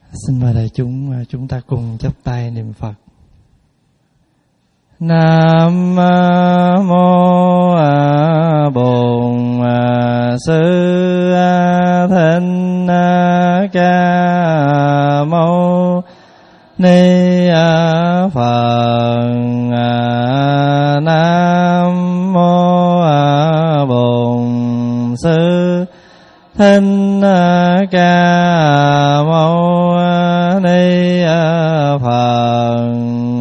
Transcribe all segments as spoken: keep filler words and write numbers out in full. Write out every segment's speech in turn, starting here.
Xin mời đại chúng chúng ta cùng chắp tay niệm Phật. Nam mô Bổn Sư Thích Ca Mâu Ni Phật. Nam mô Bổn Sư Thích Ca Mâu Ni Phật.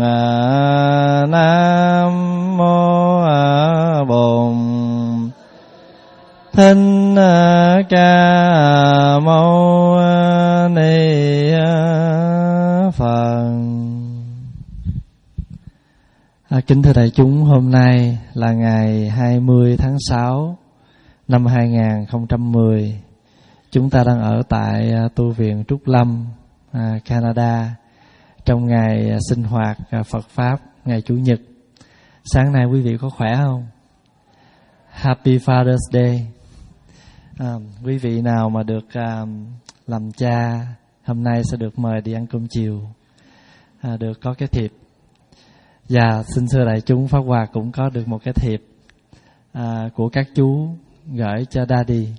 Nam mô Bổn Thích Ca Mâu Ni Phật. À, kính thưa đại chúng, hôm nay là ngày hai mươi tháng sáu năm hai nghìn không trăm mười. Chúng ta đang ở tại tu viện Trúc Lâm, à, Canada, trong ngày sinh hoạt Phật Pháp ngày Chủ nhật. Sáng nay quý vị có khỏe không? Happy Father's Day. À, quý vị nào mà được à, làm cha hôm nay sẽ được mời đi ăn cơm chiều, à, được có cái thiệp. Và xin thưa đại chúng, Pháp Hòa cũng có được một cái thiệp à, của các chú gửi cho Daddy.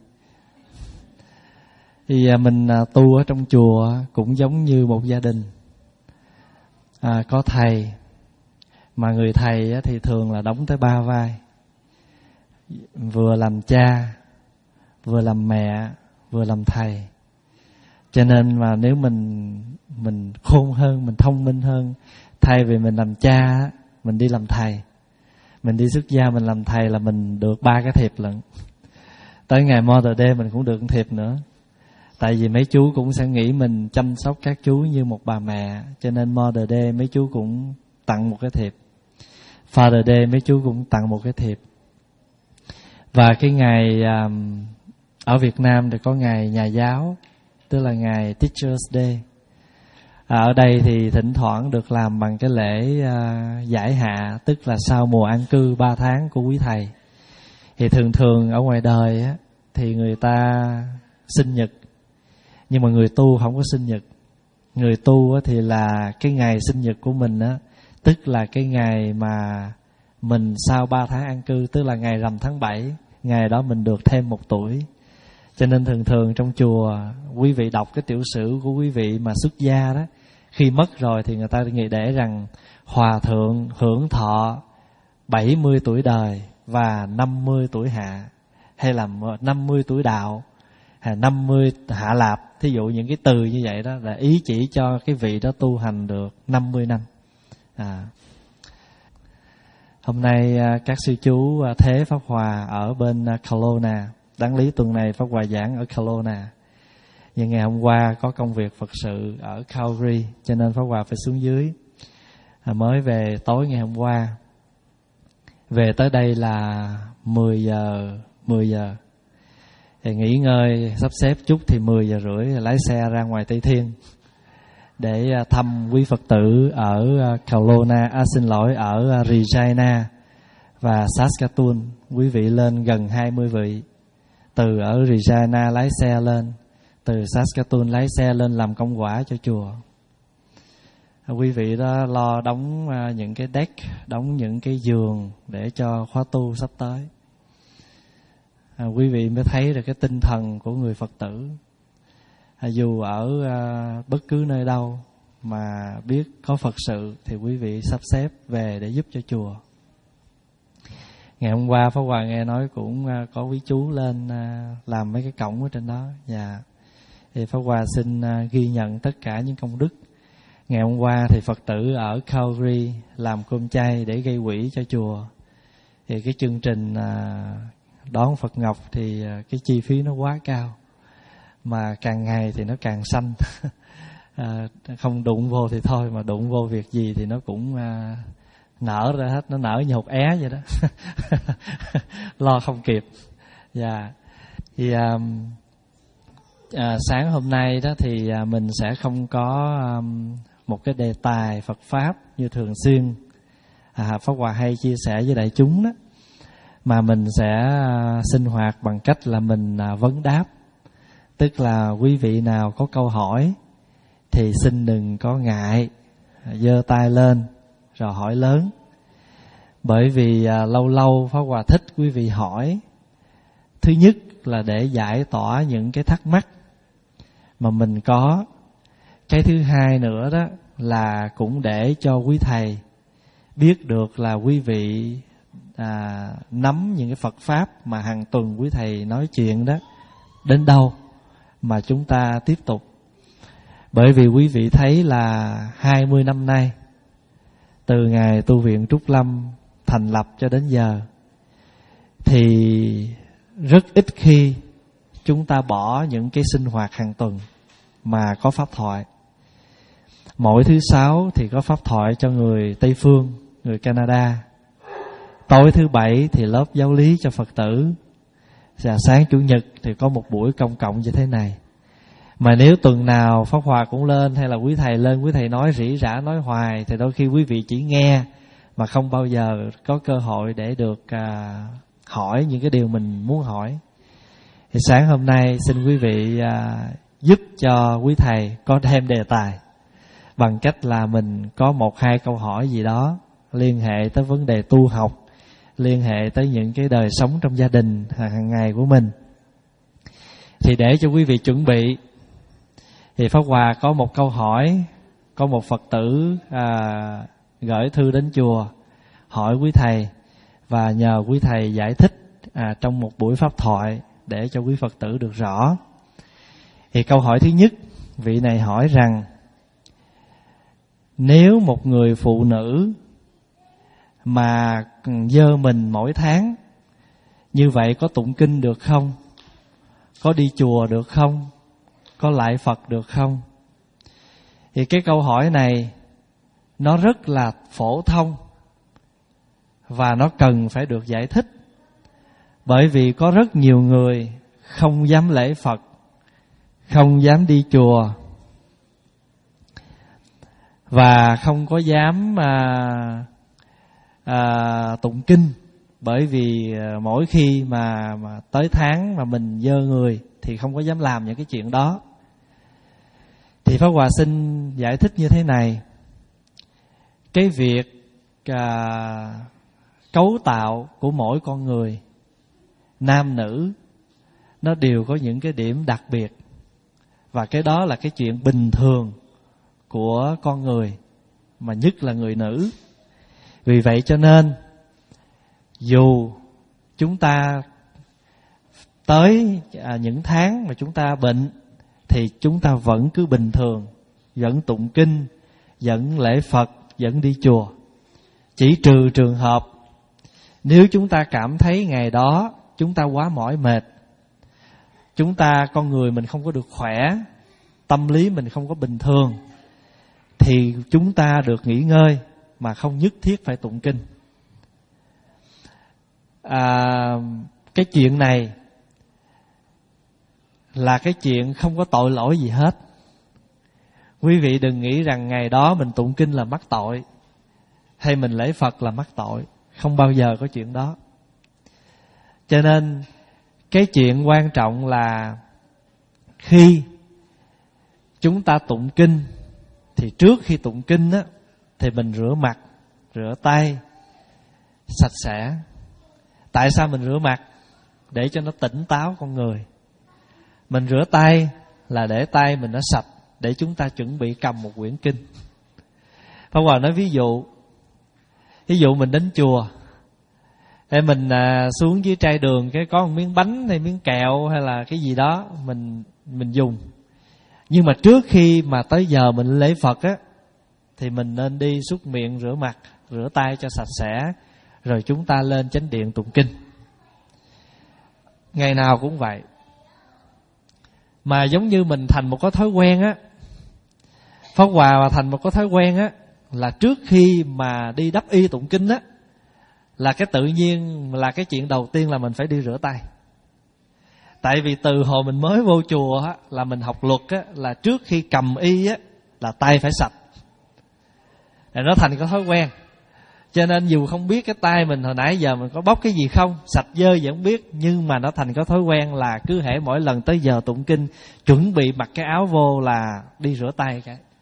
Thì à, mình à, tu ở trong chùa cũng giống như một gia đình. À, có thầy, mà người thầy á, thì thường là đóng tới ba vai, vừa làm cha, vừa làm mẹ, vừa làm thầy. Cho nên mà nếu mình mình khôn hơn, mình thông minh hơn, thay vì mình làm cha, mình đi làm thầy, mình đi xuất gia mình làm thầy là mình được ba cái thiệp lận. Tới ngày Mother Day mình cũng được một thiệp nữa. Tại vì mấy chú cũng sẽ nghĩ mình chăm sóc các chú như một bà mẹ, cho nên Mother Day mấy chú cũng tặng một cái thiệp. Father Day mấy chú cũng tặng một cái thiệp. Và cái ngày um, ở Việt Nam thì có ngày nhà giáo, tức là ngày Teachers Day. À, ở đây thì thỉnh thoảng được làm bằng cái lễ uh, giải hạ, tức là sau mùa an cư ba tháng của quý thầy. Thì thường thường ở ngoài đời á, thì người ta sinh nhật, nhưng mà người tu không có sinh nhật. Người tu á, thì là cái ngày sinh nhật của mình á, tức là cái ngày mà mình sau ba tháng an cư, tức là ngày rằm tháng bảy, ngày đó mình được thêm một tuổi. Cho nên thường thường trong chùa, quý vị đọc cái tiểu sử của quý vị mà xuất gia đó, khi mất rồi thì người ta nghĩ để rằng hòa thượng hưởng thọ bảy mươi tuổi đời và năm mươi tuổi hạ, hay là năm mươi tuổi đạo, hay năm mươi hạ lạp. Thí dụ những cái từ như vậy đó là ý chỉ cho cái vị đó tu hành được năm mươi năm. À. Hôm nay các sư chú Thế Pháp Hòa ở bên Kelowna. Đáng lý tuần này Pháp Hòa giảng ở Kelowna, nhưng ngày hôm qua có công việc Phật sự ở Calgary, cho nên Pháp Hòa phải xuống dưới. À, mới về tối ngày hôm qua. Về tới đây là mười giờ, mười giờ. Thì nghỉ ngơi sắp xếp chút thì mười giờ rưỡi lái xe ra ngoài Tây Thiên để thăm quý Phật tử ở Kelowna, à, xin lỗi, ở Regina và Saskatoon. Quý vị lên gần hai mươi vị. Từ ở Regina lái xe lên, từ Saskatoon lái xe lên làm công quả cho chùa. À, quý vị đó lo đóng những cái deck, đóng những cái giường để cho khóa tu sắp tới. À, quý vị mới thấy được cái tinh thần của người Phật tử. À, dù ở à, bất cứ nơi đâu mà biết có Phật sự thì quý vị sắp xếp về để giúp cho chùa. Ngày hôm qua Pháp Hòa nghe nói cũng à, có quý chú lên à, làm mấy cái cổng ở trên đó. Dạ. Thì Pháp Hòa xin à, ghi nhận tất cả những công đức. Ngày hôm qua thì Phật tử ở Calgary làm cơm chay để gây quỹ cho chùa. Thì cái chương trình à, đón Phật Ngọc thì cái chi phí nó quá cao, mà càng ngày thì nó càng xanh. À, không đụng vô thì thôi, mà đụng vô việc gì thì nó cũng à, nở ra hết, nó nở như hột é vậy đó. Lo không kịp. Dạ. Thì à, à, sáng hôm nay đó thì à, mình sẽ không có à, một cái đề tài Phật Pháp như thường xuyên à, Pháp Hòa hay chia sẻ với đại chúng đó, mà mình sẽ sinh hoạt bằng cách là mình vấn đáp. Tức là quý vị nào có câu hỏi thì xin đừng có ngại, giơ tay lên rồi hỏi lớn. Bởi vì à, lâu lâu Pháp Hòa thích quý vị hỏi. Thứ nhất là để giải tỏa những cái thắc mắc mà mình có. Cái thứ hai nữa đó là cũng để cho quý thầy biết được là quý vị à, nắm những cái Phật Pháp mà hàng tuần quý thầy nói chuyện đó đến đâu mà chúng ta tiếp tục. Bởi vì quý vị thấy là hai mươi năm nay, từ ngày tu viện Trúc Lâm thành lập cho đến giờ, thì rất ít khi chúng ta bỏ những cái sinh hoạt hàng tuần mà có pháp thoại. Mỗi thứ sáu thì có pháp thoại cho người Tây Phương, người Canada. Tối thứ bảy thì lớp giáo lý cho Phật tử. Và sáng Chủ nhật thì có một buổi công cộng như thế này. Mà nếu tuần nào Pháp Hòa cũng lên, hay là quý thầy lên, quý thầy nói rỉ rả nói hoài, thì đôi khi quý vị chỉ nghe mà không bao giờ có cơ hội để được à, hỏi những cái điều mình muốn hỏi. Thì sáng hôm nay xin quý vị à, giúp cho quý thầy có thêm đề tài, bằng cách là mình có một hai câu hỏi gì đó liên hệ tới vấn đề tu học, liên hệ tới những cái đời sống trong gia đình hàng ngày của mình. Thì để cho quý vị chuẩn bị, thì Pháp Hòa có một câu hỏi. Có một Phật tử à, gửi thư đến chùa hỏi quý thầy, và nhờ quý thầy giải thích à, trong một buổi pháp thoại để cho quý Phật tử được rõ. Thì câu hỏi thứ nhất, vị này hỏi rằng: nếu một người phụ nữ mà dơ mình mỗi tháng, như vậy có tụng kinh được không? Có đi chùa được không? Có lạy Phật được không? Thì cái câu hỏi này nó rất là phổ thông và nó cần phải được giải thích. Bởi vì có rất nhiều người không dám lễ Phật, không dám đi chùa, và không có dám à, à, tụng kinh. Bởi vì mỗi khi mà, mà tới tháng mà mình dơ người thì không có dám làm những cái chuyện đó. Thì Pháp Hòa xin giải thích như thế này. Cái việc à, cấu tạo của mỗi con người, nam nữ, nó đều có những cái điểm đặc biệt. Và cái đó là cái chuyện bình thường của con người, mà nhất là người nữ. Vì vậy cho nên dù chúng ta tới à, những tháng mà chúng ta bệnh, thì chúng ta vẫn cứ bình thường, vẫn tụng kinh, vẫn lễ Phật, vẫn đi chùa. Chỉ trừ trường hợp nếu chúng ta cảm thấy ngày đó chúng ta quá mỏi mệt, chúng ta, con người mình không có được khỏe, tâm lý mình không có bình thường, thì chúng ta được nghỉ ngơi mà không nhất thiết phải tụng kinh. À, cái chuyện này là cái chuyện không có tội lỗi gì hết. Quý vị đừng nghĩ rằng ngày đó mình tụng kinh là mắc tội, hay mình lễ Phật là mắc tội. Không bao giờ có chuyện đó. Cho nên cái chuyện quan trọng là khi chúng ta tụng kinh, thì trước khi tụng kinh á, thì mình rửa mặt, rửa tay sạch sẽ. Tại sao mình rửa mặt? Để cho nó tỉnh táo con người. Mình rửa tay là để tay mình nó sạch, để chúng ta chuẩn bị cầm một quyển kinh. Pháp Hòa nói ví dụ, ví dụ mình đến chùa, để mình à, xuống dưới trai đường, cái có một miếng bánh hay miếng kẹo hay là cái gì đó mình mình dùng. Nhưng mà trước khi mà tới giờ mình lễ Phật á, thì mình nên đi súc miệng, rửa mặt, rửa tay cho sạch sẽ, rồi chúng ta lên chánh điện tụng kinh. Ngày nào cũng vậy. Mà giống như mình thành một cái thói quen á, Pháp Hòa mà thành một cái thói quen á, là trước khi mà đi đắp y tụng kinh á, là cái tự nhiên là cái chuyện đầu tiên là mình phải đi rửa tay. Tại vì từ hồi mình mới vô chùa á, là mình học luật á, là trước khi cầm y á, là tay phải sạch. Rồi nó thành cái thói quen. Cho nên dù không biết cái tay mình hồi nãy giờ mình có bóc cái gì không, sạch dơ gì không biết, nhưng mà nó thành cái thói quen là cứ hễ mỗi lần tới giờ tụng kinh, chuẩn bị mặc cái áo vô là đi rửa tay cái.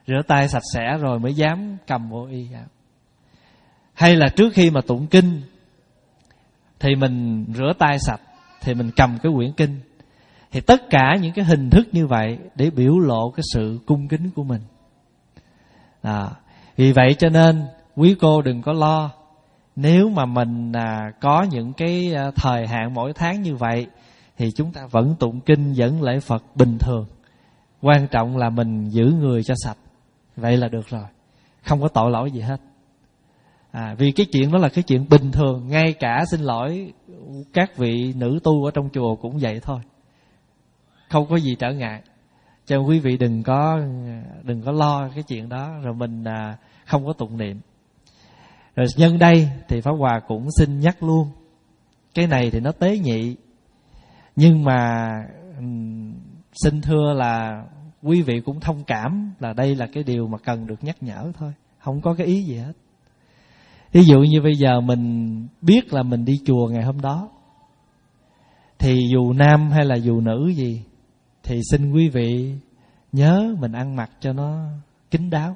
Rửa tay sạch sẽ rồi mới dám cầm vô y áo. Hay là trước khi mà tụng kinh thì mình rửa tay sạch, thì mình cầm cái quyển kinh. Thì tất cả những cái hình thức như vậy để biểu lộ cái sự cung kính của mình. À, vì vậy cho nên quý cô đừng có lo. Nếu mà mình à, có những cái à, thời hạn mỗi tháng như vậy thì chúng ta vẫn tụng kinh, vẫn lễ Phật bình thường. Quan trọng là mình giữ người cho sạch. Vậy là được rồi, không có tội lỗi gì hết. À, vì cái chuyện đó là cái chuyện bình thường. Ngay cả xin lỗi các vị nữ tu ở trong chùa cũng vậy thôi, không có gì trở ngại. Cho nên quý vị đừng có đừng có lo cái chuyện đó rồi mình à, không có tụng niệm. Rồi nhân đây thì Pháp Hòa cũng xin nhắc luôn, cái này thì nó tế nhị, nhưng mà um, xin thưa là quý vị cũng thông cảm là đây là cái điều mà cần được nhắc nhở thôi, không có cái ý gì hết. Ví dụ như bây giờ mình biết là mình đi chùa ngày hôm đó, thì dù nam hay là dù nữ gì thì xin quý vị nhớ mình ăn mặc cho nó kín đáo.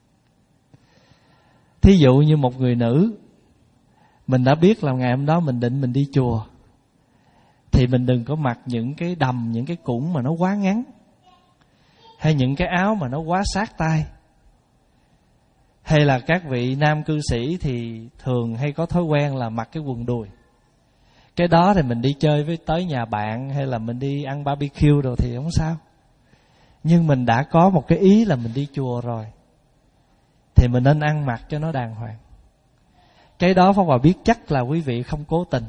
Thí dụ như một người nữ, mình đã biết là ngày hôm đó mình định mình đi chùa, thì mình đừng có mặc những cái đầm, những cái củng mà nó quá ngắn, hay những cái áo mà nó quá sát tay. Hay là các vị nam cư sĩ thì thường hay có thói quen là mặc cái quần đùi. Cái đó thì mình đi chơi với tới nhà bạn, hay là mình đi ăn barbecue rồi thì không sao. Nhưng mình đã có một cái ý là mình đi chùa rồi, thì mình nên ăn mặc cho nó đàng hoàng. Cái đó Pháp Hòa biết chắc là quý vị không cố tình,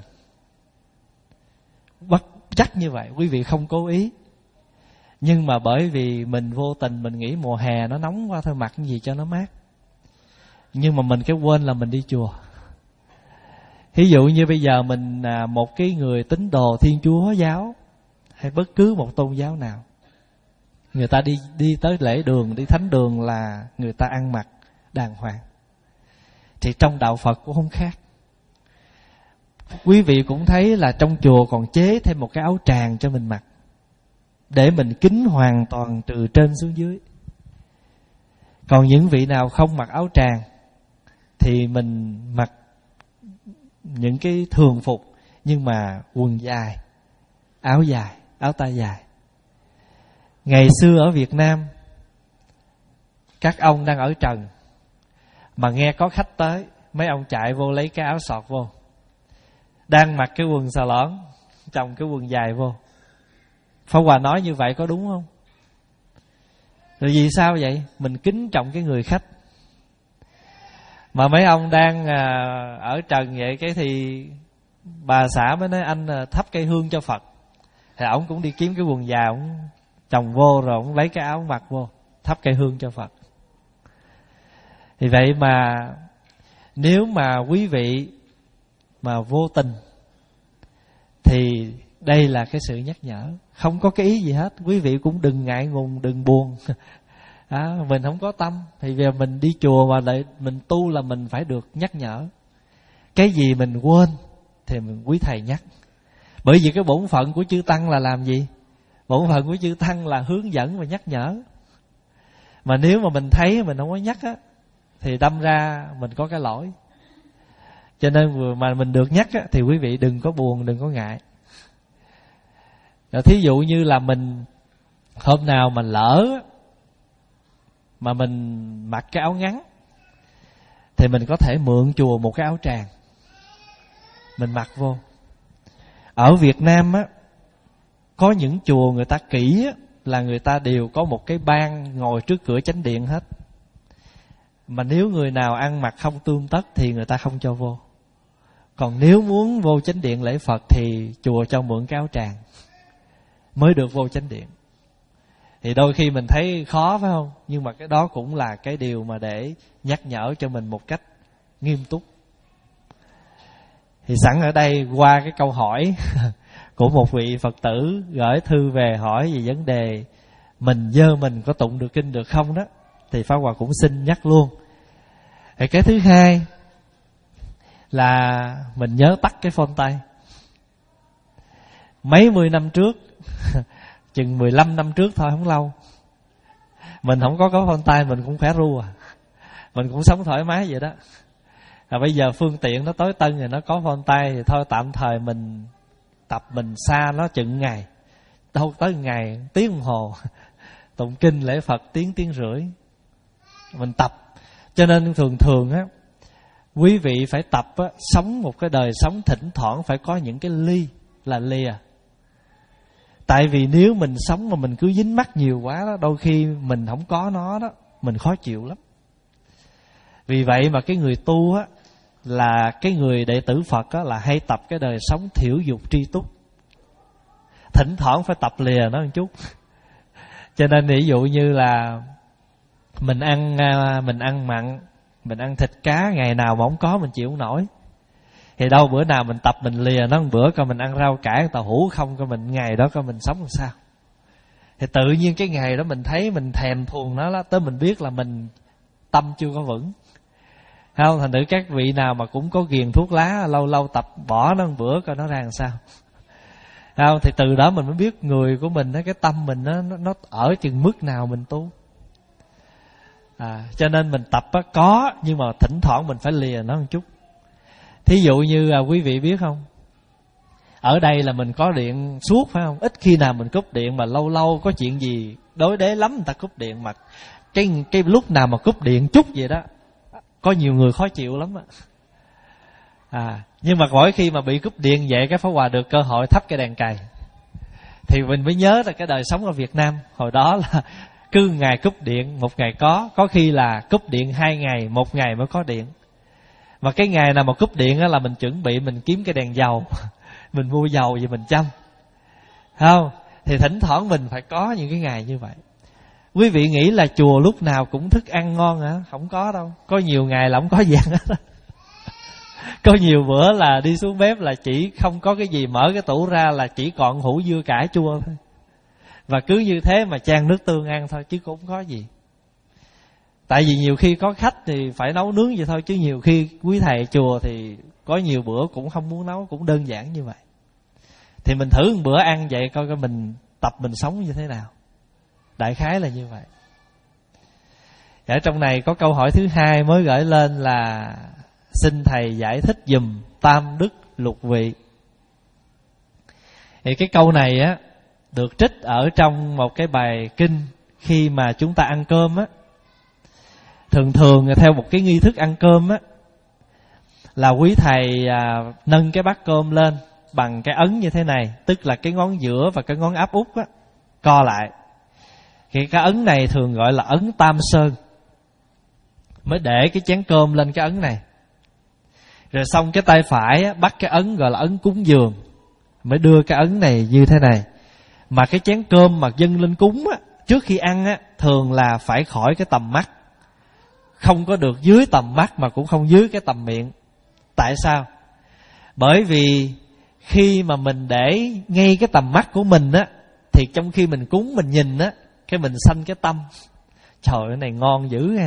bắt chắc như vậy quý vị không cố ý. Nhưng mà bởi vì mình vô tình, mình nghĩ mùa hè nó nóng quá thôi, mặc cái gì cho nó mát. Nhưng mà mình cái quên là mình đi chùa. Ví dụ như bây giờ mình à, một cái người tín đồ Thiên Chúa giáo, hay bất cứ một tôn giáo nào, người ta đi đi tới lễ đường, đi thánh đường là người ta ăn mặc đàng hoàng. Thì trong đạo Phật cũng không khác. Quý vị cũng thấy là trong chùa còn chế thêm một cái áo tràng cho mình mặc, để mình kính hoàn toàn từ trên xuống dưới. Còn những vị nào không mặc áo tràng thì mình mặc những cái thường phục, nhưng mà quần dài, áo dài, áo tay dài. Ngày xưa ở Việt Nam, các ông đang ở trần mà nghe có khách tới, mấy ông chạy vô lấy cái áo sọt vô, đang mặc cái quần xà lõn, chồng cái quần dài vô. Pháp Hòa nói như vậy có đúng không? Rồi vì sao vậy? Mình kính trọng cái người khách. Mà mấy ông đang à, ở trần vậy, cái thì bà xã mới nói anh à, thắp cây hương cho Phật. Thì ổng cũng đi kiếm cái quần dài, ổng chồng vô rồi ổng lấy cái áo mặc vô, thắp cây hương cho Phật. Thì vậy mà nếu mà quý vị mà vô tình thì đây là cái sự nhắc nhở, không có cái ý gì hết. Quý vị cũng đừng ngại ngùng, đừng buồn. À, mình không có tâm, thì giờ mình đi chùa mà lại mình tu là mình phải được nhắc nhở. Cái gì mình quên thì mình quý thầy nhắc. Bởi vì cái bổn phận của chư tăng là làm gì? Bổn phận của chư tăng là hướng dẫn và nhắc nhở. Mà nếu mà mình thấy mình không có nhắc á, thì đâm ra mình có cái lỗi. Cho nên vừa mà mình được nhắc á, thì quý vị đừng có buồn, đừng có ngại. Rồi thí dụ như là mình hôm nào mà lỡ mà mình mặc cái áo ngắn, thì mình có thể mượn chùa một cái áo tràng, mình mặc vô. Ở Việt Nam á, có những chùa người ta kỹ á, là người ta đều có một cái ban ngồi trước cửa chánh điện hết. Mà nếu người nào ăn mặc không tươm tất thì người ta không cho vô. Còn nếu muốn vô chánh điện lễ Phật thì chùa cho mượn cái áo tràng mới được vô chánh điện. Thì đôi khi mình thấy khó phải không? Nhưng mà cái đó cũng là cái điều mà để nhắc nhở cho mình một cách nghiêm túc. Thì sẵn ở đây qua cái câu hỏi của một vị Phật tử gửi thư về hỏi về vấn đề mình dơ mình có tụng được kinh được không đó, thì Pháp Hòa cũng xin nhắc luôn. Thì cái thứ hai là mình nhớ tắt cái phone tay. Mấy mươi năm trước, chừng mười lăm năm trước thôi, không lâu, Mình không có có phone tay mình cũng khỏe ru à, mình cũng sống thoải mái vậy đó. À, bây giờ phương tiện nó tối tân rồi, nó có phone tay thì thôi tạm thời mình tập mình xa nó chừng ngày, đâu tới ngày tiếng đồng hồ tụng kinh lễ Phật tiếng tiếng rưỡi mình tập. Cho nên thường thường á, quý vị phải tập á, sống một cái đời sống thỉnh thoảng phải có những cái ly là lìa. Tại vì nếu mình sống mà mình cứ dính mắc nhiều quá đó, đôi khi mình không có nó đó, mình khó chịu lắm. Vì vậy mà cái người tu á, là cái người đệ tử Phật á, là hay tập cái đời sống thiểu dục tri túc. Thỉnh thoảng phải tập lìa nó một chút. Cho nên ví dụ như là mình ăn mình ăn mặn, mình ăn thịt cá, ngày nào mà không có mình chịu không nổi. Thì đâu bữa nào mình tập mình lìa nó một bữa, coi mình ăn rau cải tàu hũ không, coi mình ngày đó coi mình sống làm sao. Thì tự nhiên cái ngày đó mình thấy mình thèm thuồng nó đó, tới mình biết là mình tâm chưa có vững. Không, thành thử các vị nào mà cũng có ghiền thuốc lá, lâu lâu tập bỏ nó một bữa coi nó ra làm sao. Không, thì từ đó mình mới biết người của mình, cái tâm mình nó, nó ở chừng mức nào mình tu. À, cho nên mình tập á, có, nhưng mà thỉnh thoảng mình phải lìa nó một chút. Thí dụ như à, quý vị biết không, ở đây là mình có điện suốt phải không? Ít khi nào mình cúp điện, mà lâu lâu có chuyện gì đối đế lắm người ta cúp điện. Mà cái, cái lúc nào mà cúp điện chút vậy đó, có nhiều người khó chịu lắm á. À, nhưng mà mỗi khi mà bị cúp điện vậy, cái Pháp Hòa được cơ hội thắp cái đèn cày, thì mình mới nhớ là cái đời sống ở Việt Nam hồi đó là cứ ngày cúp điện một ngày có, có khi là cúp điện hai ngày, một ngày mới có điện. Mà cái ngày nào mà cúp điện á là mình chuẩn bị mình kiếm cái đèn dầu mình mua dầu vậy mình châm, không? Thì thỉnh thoảng mình phải có những cái ngày như vậy. Quý vị nghĩ là chùa lúc nào cũng thức ăn ngon hả? Không có đâu. Có nhiều ngày là không có gì ăn hết. Có nhiều bữa là đi xuống bếp là chỉ không có cái gì, mở cái tủ ra là chỉ còn hũ dưa cải chua thôi. Và cứ như thế mà chan nước tương ăn thôi, chứ cũng không có gì. Tại vì nhiều khi có khách thì phải nấu nướng vậy thôi, chứ nhiều khi quý thầy chùa thì có nhiều bữa cũng không muốn nấu, cũng đơn giản như vậy. Thì mình thử một bữa ăn vậy coi coi mình tập mình sống như thế nào. Đại khái là như vậy. Ở trong này có câu hỏi thứ hai mới gửi lên là xin thầy giải thích giùm tam đức lục vị. Thì cái câu này á được trích ở trong một cái bài kinh khi mà chúng ta ăn cơm á. Thường thường theo một cái nghi thức ăn cơm á, là quý thầy à, nâng cái bát cơm lên bằng cái ấn như thế này, tức là cái ngón giữa và cái ngón áp út á co lại. Thì cái ấn này thường gọi là ấn Tam Sơn. Mới để cái chén cơm lên cái ấn này. Rồi xong cái tay phải á, bắt cái ấn gọi là ấn cúng dường. Mới đưa cái ấn này như thế này. Mà cái chén cơm mà dâng lên cúng á, trước khi ăn á, thường là phải khỏi cái tầm mắt. Không có được dưới tầm mắt mà cũng không dưới cái tầm miệng. Tại sao? Bởi vì khi mà mình để ngay cái tầm mắt của mình á, thì trong khi mình cúng mình nhìn á, cái mình sanh cái tâm. Trời ơi, cái này ngon dữ nha.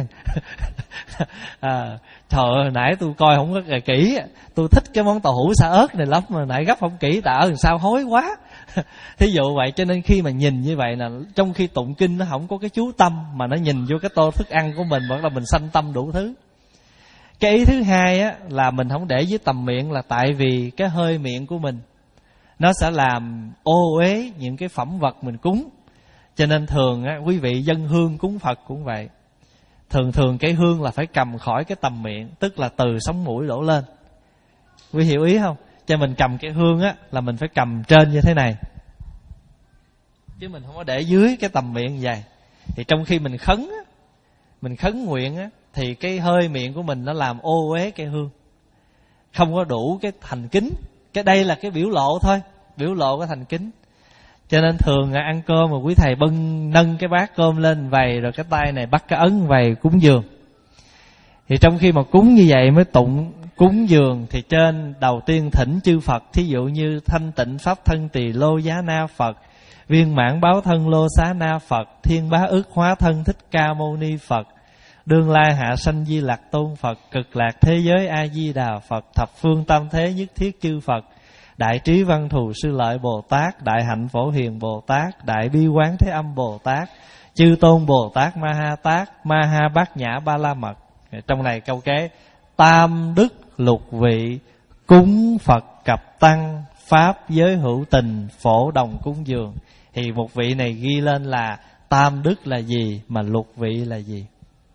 À, trời ơi, hồi nãy tôi coi không có kỹ, tôi thích cái món tàu hũ xả ớt này lắm, mà nãy gấp không kỹ, tại ơi sao hối quá. Thí dụ vậy, cho nên khi mà nhìn như vậy là trong khi tụng kinh nó không có cái chú tâm, mà nó nhìn vô cái tô thức ăn của mình, hoặc là mình sanh tâm đủ thứ. Cái ý thứ hai á, là mình không để dưới tầm miệng, là tại vì cái hơi miệng của mình nó sẽ làm ô uế những cái phẩm vật mình cúng. Cho nên thường á, quý vị dâng hương cúng Phật cũng vậy. Thường thường cái hương là phải cầm khỏi cái tầm miệng, tức là từ sống mũi đổ lên. Quý hiểu ý không? Cho mình cầm cái hương á, là mình phải cầm trên như thế này, chứ mình không có để dưới cái tầm miệng vậy. Thì trong khi mình khấn á, mình khấn nguyện á, thì cái hơi miệng của mình nó làm ô uế cái hương, không có đủ cái thành kính. Cái đây là cái biểu lộ thôi, biểu lộ cái thành kính. Cho nên thường ăn cơm mà quý thầy bưng nâng cái bát cơm lên vầy, rồi cái tay này bắt cái ấn vầy cúng dường. Thì trong khi mà cúng như vậy mới tụng cúng dường, thì trên đầu tiên thỉnh chư Phật, thí dụ như thanh tịnh pháp thân tỳ lô giá na Phật, viên mãn báo thân lô xá na Phật, thiên bá ức hóa thân thích ca mâu ni Phật, đương lai hạ sanh di lạc tôn Phật, cực lạc thế giới a di đà Phật, thập phương tam thế nhất thiết chư Phật, đại trí văn thù sư lợi Bồ Tát, đại hạnh phổ hiền Bồ Tát, đại bi quán thế âm Bồ Tát, Chư Tôn Bồ Tát Ma Ha Tát, Ma Ha Bát Nhã Ba La Mật. Trong này câu kế: tam đức lục vị, cúng Phật cập tăng, pháp giới hữu tình, phổ đồng cúng dường. Thì một vị này ghi lên là tam đức là gì, mà lục vị là gì.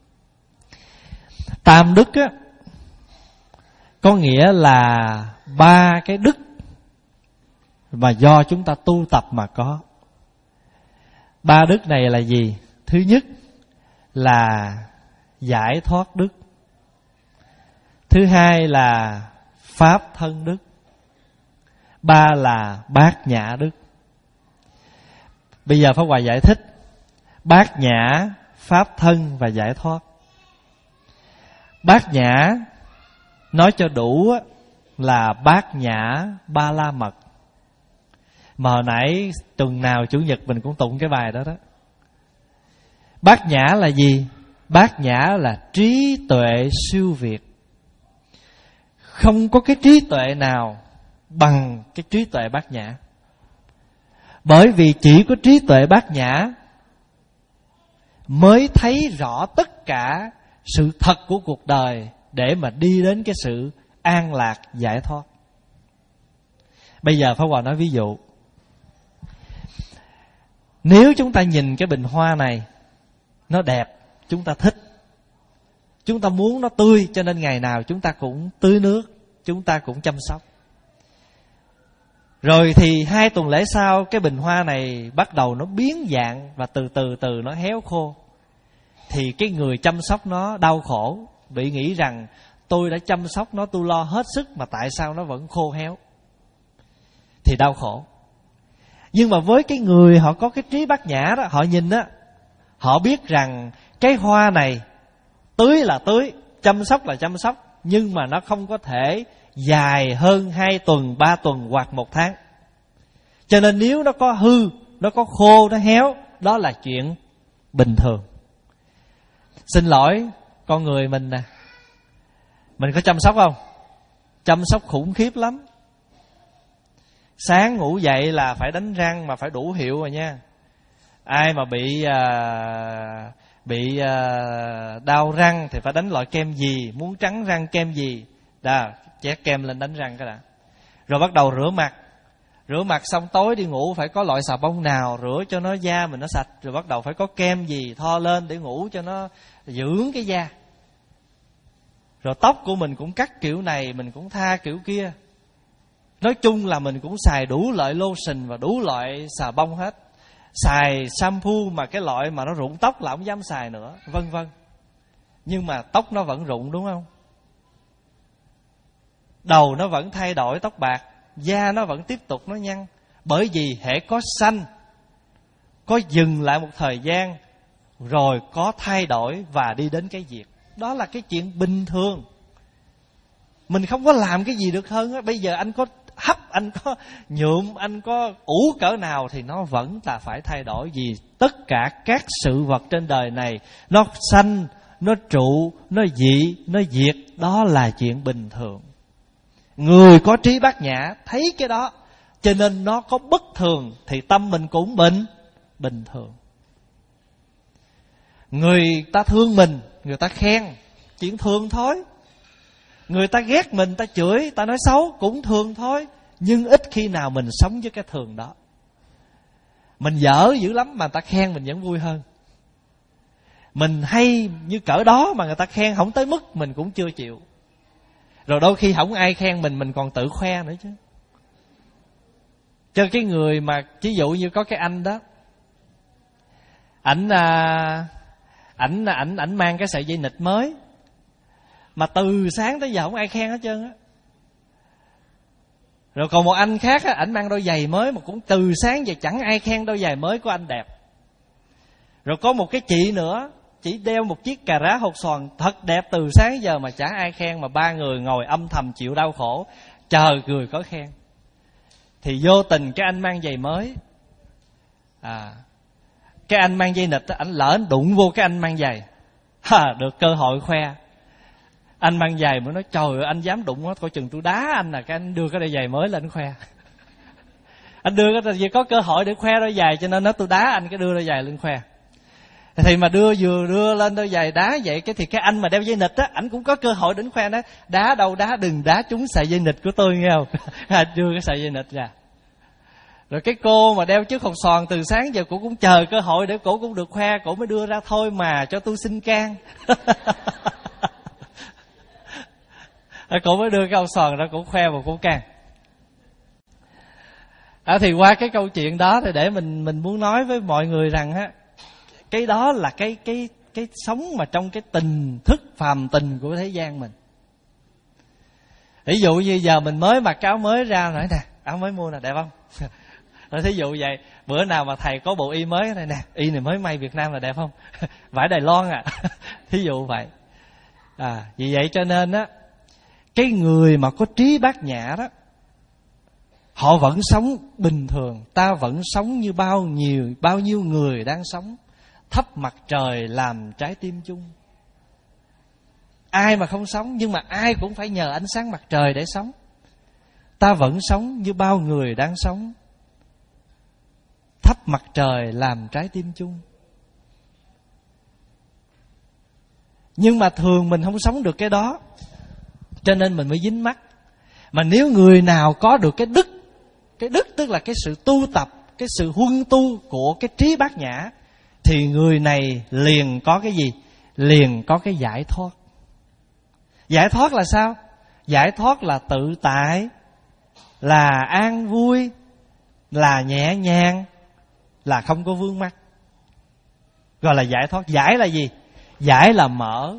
Tam đức á, có nghĩa là ba cái đức mà do chúng ta tu tập mà có. Ba đức này là gì? Thứ nhất là giải thoát đức. Thứ hai là pháp thân đức. Ba là bát nhã đức. Bây giờ Pháp Hòa giải thích bát nhã, pháp thân và giải thoát. Bát nhã nói cho đủ là bát nhã Ba La Mật. Mà hồi nãy tuần nào Chủ nhật mình cũng tụng cái bài đó đó. Bát nhã là gì? Bát nhã là trí tuệ siêu việt. Không có cái trí tuệ nào bằng cái trí tuệ bát nhã. Bởi vì chỉ có trí tuệ bát nhã mới thấy rõ tất cả sự thật của cuộc đời để mà đi đến cái sự an lạc giải thoát. Bây giờ Pháp Hòa nói ví dụ. Nếu chúng ta nhìn cái bình hoa này, nó đẹp, chúng ta thích, chúng ta muốn nó tươi, cho nên ngày nào chúng ta cũng tưới nước, chúng ta cũng chăm sóc. Rồi thì hai tuần lễ sau, cái bình hoa này bắt đầu nó biến dạng và từ từ từ nó héo khô. Thì cái người chăm sóc nó đau khổ, bị nghĩ rằng tôi đã chăm sóc nó, tôi lo hết sức mà tại sao nó vẫn khô héo. Thì đau khổ. Nhưng mà với cái người họ có cái trí bát nhã đó, họ nhìn á, họ biết rằng cái hoa này tưới là tưới, chăm sóc là chăm sóc, nhưng mà nó không có thể dài hơn hai tuần, ba tuần hoặc một tháng. Cho nên nếu nó có hư, nó có khô, nó héo, đó là chuyện bình thường. Xin lỗi, con người mình nè, mình có chăm sóc không? Chăm sóc khủng khiếp lắm. Sáng ngủ dậy là phải đánh răng mà phải đủ hiệu rồi nha. Ai mà bị à, bị à, đau răng thì phải đánh loại kem gì, muốn trắng răng kem gì. Đó, chét kem lên đánh răng cái đã. Rồi bắt đầu rửa mặt. Rửa mặt xong tối đi ngủ phải có loại xà bông nào rửa cho nó da mình nó sạch. Rồi bắt đầu phải có kem gì thoa lên để ngủ cho nó dưỡng cái da. Rồi tóc của mình cũng cắt kiểu này, mình cũng tha kiểu kia. Nói chung là mình cũng xài đủ loại lotion và đủ loại xà bông hết. Xài shampoo mà cái loại mà nó rụng tóc là không dám xài nữa, vân vân. Nhưng mà tóc nó vẫn rụng đúng không? Đầu nó vẫn thay đổi tóc bạc, da nó vẫn tiếp tục nó nhăn. Bởi vì hễ có xanh, có dừng lại một thời gian, rồi có thay đổi và đi đến cái diệt. Đó là cái chuyện bình thường. Mình không có làm cái gì được hơn á. Bây giờ anh có hấp, anh có nhuộm, anh có ủ cỡ nào thì nó vẫn là phải thay đổi. Vì tất cả các sự vật trên đời này, nó sanh, nó trụ, nó dị, nó diệt, đó là chuyện bình thường. Người có trí bát nhã thấy cái đó, cho nên nó có bất thường thì tâm mình cũng bình bình thường. Người ta thương mình, người ta khen, chuyện thường thôi. Người ta ghét mình, ta chửi, ta nói xấu cũng thường thôi. Nhưng ít khi nào mình sống với cái thường đó. Mình dở dữ lắm mà người ta khen mình vẫn vui hơn. Mình hay như cỡ đó mà người ta khen không tới mức mình cũng chưa chịu. Rồi đôi khi không ai khen mình, mình còn tự khoe nữa chứ. Cho cái người mà ví dụ như có cái anh đó, ảnh à, ảnh ảnh ảnh mang cái sợi dây nịt mới mà từ sáng tới giờ không ai khen hết trơn á. Rồi còn một anh khác á, ảnh mang đôi giày mới mà cũng từ sáng giờ chẳng ai khen đôi giày mới của anh đẹp. Rồi có một cái chị nữa, chỉ đeo một chiếc cà rá hột xoàn thật đẹp từ sáng giờ mà chẳng ai khen, mà ba người ngồi âm thầm chịu đau khổ chờ người có khen. Thì vô tình cái anh mang giày mới, à, cái anh mang dây nịt, anh lỡ anh đụng vô cái anh mang giày, ha, được cơ hội khoe. Anh mang giày mới nói trời ơi, anh dám đụng nó, coi chừng tôi đá anh là cái anh đưa cái đôi giày mới lên khoe. Anh đưa cái có cơ hội để khoe đôi giày, cho nên nó tôi đá anh cái đưa đôi giày lên khoe. Thì mà đưa vừa đưa lên đôi giày đá vậy, cái thì cái anh mà đeo dây nịt á, ảnh cũng có cơ hội đến khoe đó, đá đâu đá, đừng đá trúng sợi dây nịt của tôi nghe không. Đưa cái sợi dây nịt ra. Rồi cái cô mà đeo chiếc hột xoàn từ sáng giờ, cổ cũng chờ cơ hội để cổ cũng được khoe, cổ mới đưa ra, thôi mà cho tôi xin can. Cổ mới đưa cái hột xoàn ra, cổ khoe và cổ can. À, thì qua cái câu chuyện đó thì để mình mình muốn nói với mọi người rằng á, cái đó là cái cái cái sống mà trong cái tình thức phàm tình của thế gian mình. Ví dụ như giờ mình mới mặc áo mới ra nói nè, áo mới mua nè, đẹp không? Rồi thí dụ vậy, bữa nào mà thầy có bộ y mới này nè, y này mới may Việt Nam là đẹp không? Vải Đài Loan à. Thí dụ vậy. À, vì vậy cho nên á, cái người mà có trí bát nhã đó, họ vẫn sống bình thường. Ta vẫn sống như bao nhiêu bao nhiêu người đang sống. Thắp mặt trời làm trái tim chung. Ai mà không sống, nhưng mà ai cũng phải nhờ ánh sáng mặt trời để sống. Ta vẫn sống như bao người đang sống. Thắp mặt trời làm trái tim chung. Nhưng mà thường mình không sống được cái đó, cho nên mình mới dính mắc. Mà nếu người nào có được cái đức, cái đức tức là cái sự tu tập, cái sự huân tu của cái trí bát nhã, thì người này liền có cái gì? Liền có cái giải thoát. Giải thoát là sao? Giải thoát là tự tại, là an vui, là nhẹ nhàng, là không có vướng mắc. Gọi là giải thoát. Giải là gì? Giải là mở,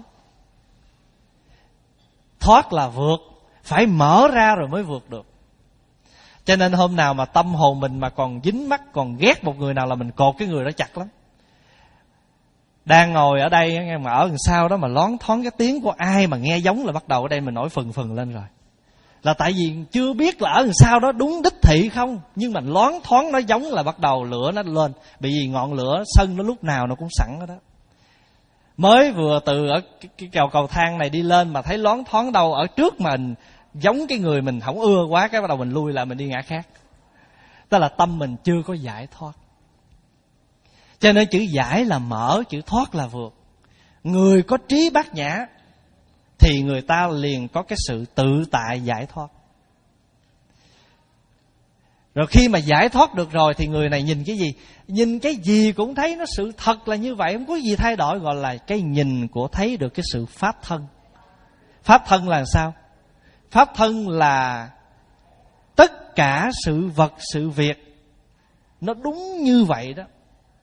thoát là vượt. Phải mở ra rồi mới vượt được. Cho nên hôm nào mà tâm hồn mình mà còn dính mắc, còn ghét một người nào là mình cột cái người đó chặt lắm. Đang ngồi ở đây mà ở đằng sau đó mà loáng thoáng cái tiếng của ai mà nghe giống là bắt đầu ở đây mình nổi phừng phừng lên rồi. Là tại vì chưa biết là ở đằng sau đó đúng đích thị không, nhưng mà loáng thoáng nó giống là bắt đầu lửa nó lên. Bởi vì ngọn lửa sân nó lúc nào nó cũng sẵn ở đó. Mới vừa từ ở cái, cái cầu cầu thang này đi lên mà thấy loáng thoáng đâu ở trước mình giống cái người mình không ưa quá, cái bắt đầu mình lui lại, mình đi ngã khác. Tức là tâm mình chưa có giải thoát. Cho nên chữ giải là mở, chữ thoát là vượt. Người có trí bát nhã thì người ta liền có cái sự tự tại giải thoát. Rồi khi mà giải thoát được rồi thì người này nhìn cái gì? Nhìn cái gì cũng thấy nó sự thật là như vậy, không có gì thay đổi, gọi là cái nhìn của thấy được cái sự pháp thân. Pháp thân là sao? Pháp thân là tất cả sự vật, sự việc nó đúng như vậy đó.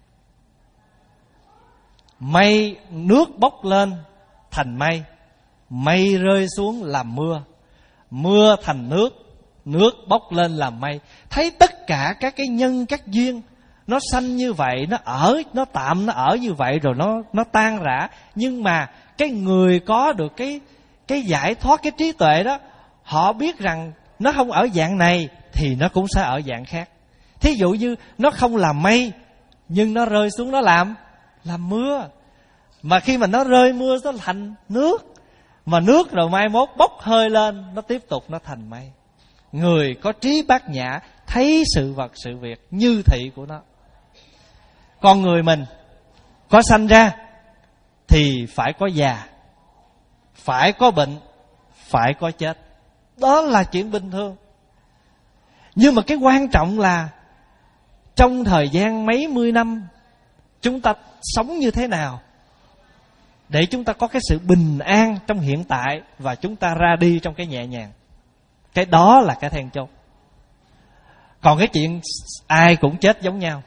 Mây, nước bốc lên thành mây, mây rơi xuống làm mưa, mưa thành nước, nước bốc lên làm mây. Thấy tất cả các cái nhân, các duyên nó sanh như vậy, nó ở, nó tạm nó ở như vậy rồi nó nó tan rã. Nhưng mà cái người có được cái cái giải thoát, cái trí tuệ đó, họ biết rằng nó không ở dạng này thì nó cũng sẽ ở dạng khác. Thí dụ như nó không làm mây, nhưng nó rơi xuống nó làm làm mưa. Mà khi mà nó rơi mưa nó thành nước, mà nước rồi mai mốt bốc hơi lên, nó tiếp tục nó thành mây. Người có trí bát nhã thấy sự vật, sự việc như thị của nó. Con người mình có sanh ra thì phải có già, phải có bệnh, phải có chết. Đó là chuyện bình thường. Nhưng mà cái quan trọng là trong thời gian mấy mươi năm chúng ta sống như thế nào để chúng ta có cái sự bình an trong hiện tại và chúng ta ra đi trong cái nhẹ nhàng. Cái đó là cái then chốt. Còn cái chuyện ai cũng chết giống nhau,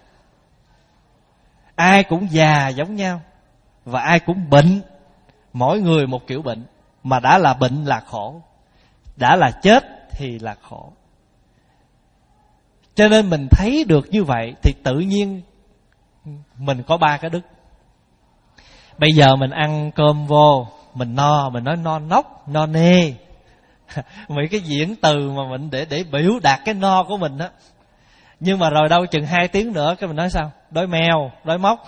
ai cũng già giống nhau, và ai cũng bệnh, mỗi người một kiểu bệnh. Mà đã là bệnh là khổ, đã là chết thì là khổ. Cho nên mình thấy được như vậy thì tự nhiên mình có ba cái đức. Bây giờ mình ăn cơm vô, mình no, mình nói no nốc, no nê. Mấy cái diễn từ mà mình để để biểu đạt cái no của mình á. Nhưng mà rồi đâu chừng hai tiếng nữa cái mình nói sao? Đói mèo, đói mốc.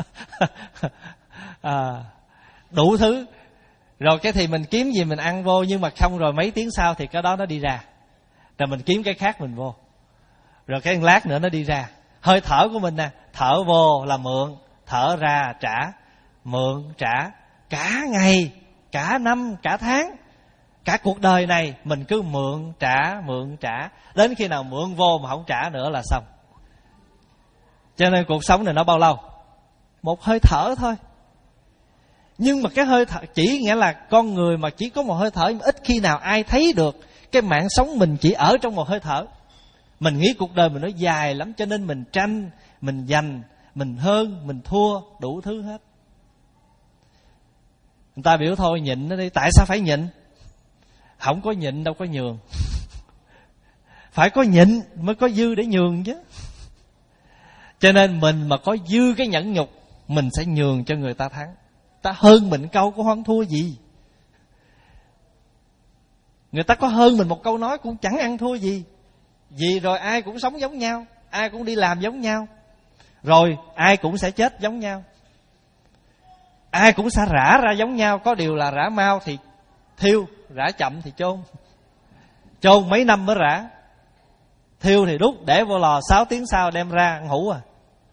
À, đủ thứ. Rồi cái thì mình kiếm gì mình ăn vô, nhưng mà không rồi mấy tiếng sau thì cái đó nó đi ra. Rồi mình kiếm cái khác mình vô. Rồi cái lát nữa nó đi ra. Hơi thở của mình nè, thở vô là mượn, thở ra trả, mượn trả, cả ngày, cả năm, cả tháng, cả cuộc đời này mình cứ mượn trả, mượn trả, đến khi nào mượn vô mà không trả nữa là xong. Cho nên cuộc sống này nó bao lâu? Một hơi thở thôi. Nhưng mà cái hơi thở chỉ nghĩa là con người mà chỉ có một hơi thở, ít khi nào ai thấy được cái mạng sống mình chỉ ở trong một hơi thở. Mình nghĩ cuộc đời mình nó dài lắm, cho nên mình tranh, mình giành, mình hơn, mình thua, đủ thứ hết. Người ta biểu thôi nhịn nó đi. Tại sao phải nhịn? Không có nhịn đâu có nhường. Phải có nhịn mới có dư để nhường chứ. Cho nên mình mà có dư cái nhẫn nhục, mình sẽ nhường cho người ta thắng. Ta hơn mình câu cũng không thua gì. Người ta có hơn mình một câu nói cũng chẳng ăn thua gì. Vì rồi ai cũng sống giống nhau, ai cũng đi làm giống nhau, rồi ai cũng sẽ chết giống nhau, ai cũng sẽ rã ra giống nhau. Có điều là rã mau thì thiêu, rã chậm thì chôn. Chôn mấy năm mới rã, thiêu thì đút để vô lò, sáu tiếng sau đem ra ăn hủ à.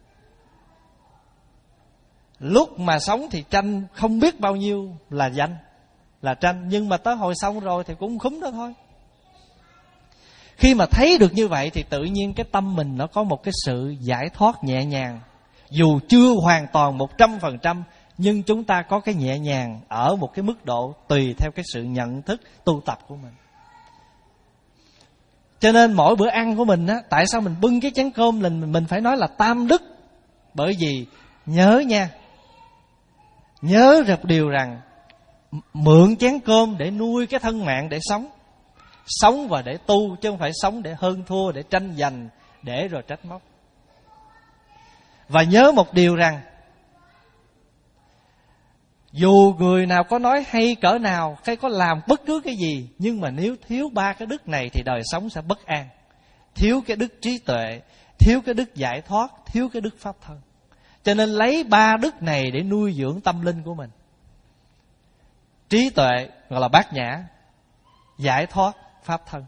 Lúc mà sống thì tranh không biết bao nhiêu là danh, là tranh. Nhưng mà tới hồi xong rồi thì cũng khúm đó thôi. Khi mà thấy được như vậy thì tự nhiên cái tâm mình nó có một cái sự giải thoát nhẹ nhàng. Dù chưa hoàn toàn một trăm phần trăm, nhưng chúng ta có cái nhẹ nhàng ở một cái mức độ tùy theo cái sự nhận thức tu tập của mình. Cho nên mỗi bữa ăn của mình á, tại sao mình bưng cái chén cơm mình mình phải nói là tam đức? Bởi vì nhớ nha, nhớ một điều rằng mượn chén cơm để nuôi cái thân mạng để sống. Sống và để tu, chứ không phải sống để hơn thua, để tranh giành, để rồi trách móc. Và nhớ một điều rằng dù người nào có nói hay cỡ nào, hay có làm bất cứ cái gì, nhưng mà nếu thiếu ba cái đức này thì đời sống sẽ bất an. Thiếu cái đức trí tuệ, thiếu cái đức giải thoát, thiếu cái đức pháp thân. Cho nên lấy ba đức này để nuôi dưỡng tâm linh của mình. Trí tuệ gọi là bát nhã, giải thoát pháp thân.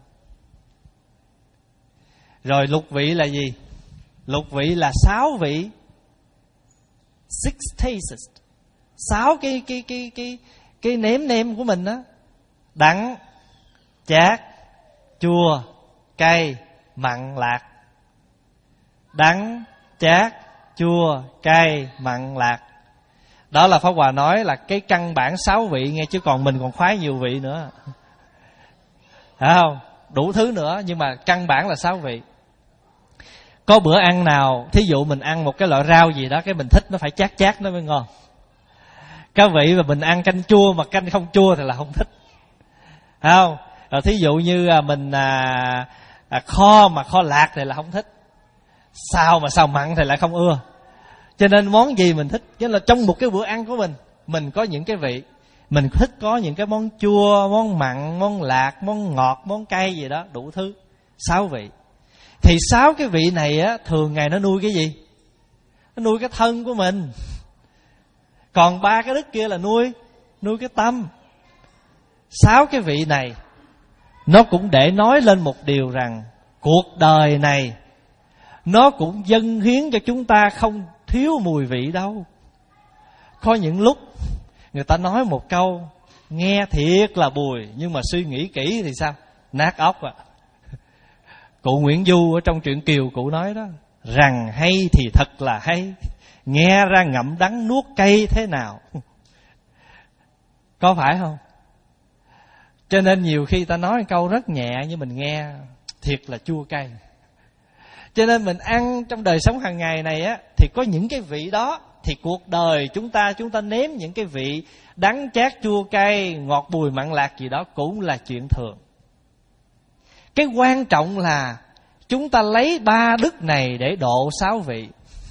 Rồi lục vị là gì? Lục vị là sáu vị, six tastes, sáu cái cái cái cái cái nếm nêm của mình đó: đắng, chát, chua, cay, mặn, lạc. Đắng, chát, chua, cay, mặn, lạc. Đó là Pháp Hòa nói là cái căn bản sáu vị nghe, chứ còn mình còn khoái nhiều vị nữa. Phải không? Đủ thứ nữa, nhưng mà căn bản là sáu vị. Có bữa ăn nào, thí dụ mình ăn một cái loại rau gì đó, cái mình thích nó phải chát chát nó mới ngon. Các vị mà mình ăn canh chua mà canh không chua thì là không thích. Phải không? Rồi thí dụ như mình à, à, kho mà kho lạc thì là không thích. Xào mà xào mặn thì lại không ưa. Cho nên món gì mình thích. Chứ là trong một cái bữa ăn của mình, mình có những cái vị. Mình thích có những cái món chua, món mặn, món lạc, món ngọt, món cay gì đó, đủ thứ. Sáu vị. Thì sáu cái vị này á, thường ngày nó nuôi cái gì? Nó nuôi cái thân của mình. Còn ba cái đức kia là nuôi Nuôi cái tâm. Sáu cái vị này nó cũng để nói lên một điều rằng cuộc đời này nó cũng dâng hiến cho chúng ta không thiếu mùi vị đâu. Có những lúc người ta nói một câu nghe thiệt là bùi, nhưng mà suy nghĩ kỹ thì sao? Nát óc à. Cụ Nguyễn Du ở trong truyện Kiều, cụ nói đó: rằng hay thì thật là hay, nghe ra ngậm đắng nuốt cay thế nào. Có phải không? Cho nên nhiều khi ta nói câu rất nhẹ, nhưng mình nghe thiệt là chua cay. Cho nên mình ăn trong đời sống hàng ngày này á, thì có những cái vị đó, thì cuộc đời chúng ta chúng ta nếm những cái vị đắng chát chua cay, ngọt bùi mặn lạc gì đó cũng là chuyện thường. Cái quan trọng là chúng ta lấy ba đức này để độ sáu vị.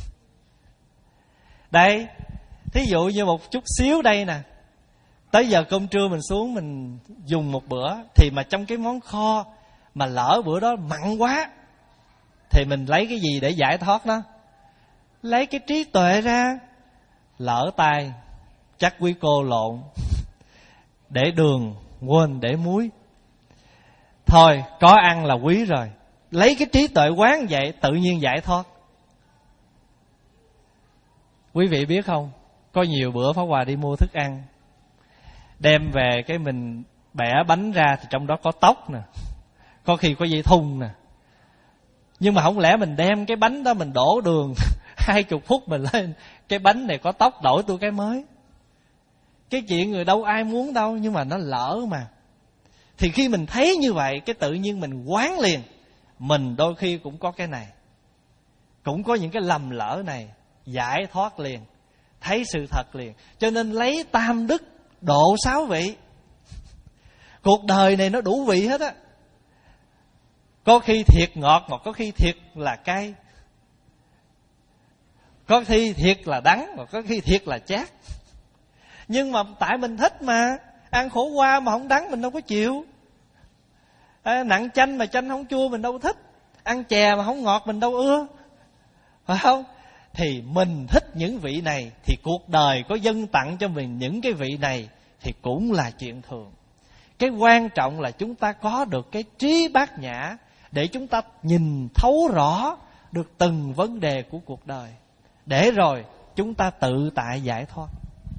Đây, thí dụ như một chút xíu đây nè, tới giờ cơm trưa mình xuống mình dùng một bữa, thì mà trong cái món kho mà lỡ bữa đó mặn quá, thì mình lấy cái gì để giải thoát nó? Lấy cái trí tuệ ra. Lỡ tay chắc quý cô lộn, để đường quên để muối, thôi có ăn là quý rồi. Lấy cái trí tuệ quán vậy, tự nhiên giải thoát. Quý vị biết không, có nhiều bữa Pháp Hòa đi mua thức ăn, đem về cái mình bẻ bánh ra thì trong đó có tóc nè, có khi có dây thun nè. Nhưng mà không lẽ mình đem cái bánh đó mình đổ đường hai chục phút mình lên, cái bánh này có tóc đổi tôi cái mới. Cái chuyện người đâu ai muốn đâu, nhưng mà nó lỡ mà. Thì khi mình thấy như vậy, cái tự nhiên mình quán liền, mình đôi khi cũng có cái này, cũng có những cái lầm lỡ này, giải thoát liền, thấy sự thật liền. Cho nên lấy tam đức độ sáu vị. Cuộc đời này nó đủ vị hết á. Có khi thiệt ngọt, mà có khi thiệt là cay, có khi thiệt là đắng, mà có khi thiệt là chát. Nhưng mà tại mình thích mà. Ăn khổ qua mà không đắng mình đâu có chịu. À, nặng chanh mà chanh không chua mình đâu có thích. Ăn chè mà không ngọt mình đâu ưa, phải không? Thì mình thích những vị này, thì cuộc đời có dâng tặng cho mình những cái vị này thì cũng là chuyện thường. Cái quan trọng là chúng ta có được cái trí bát nhã, để chúng ta nhìn thấu rõ được từng vấn đề của cuộc đời, để rồi chúng ta tự tại giải thoát.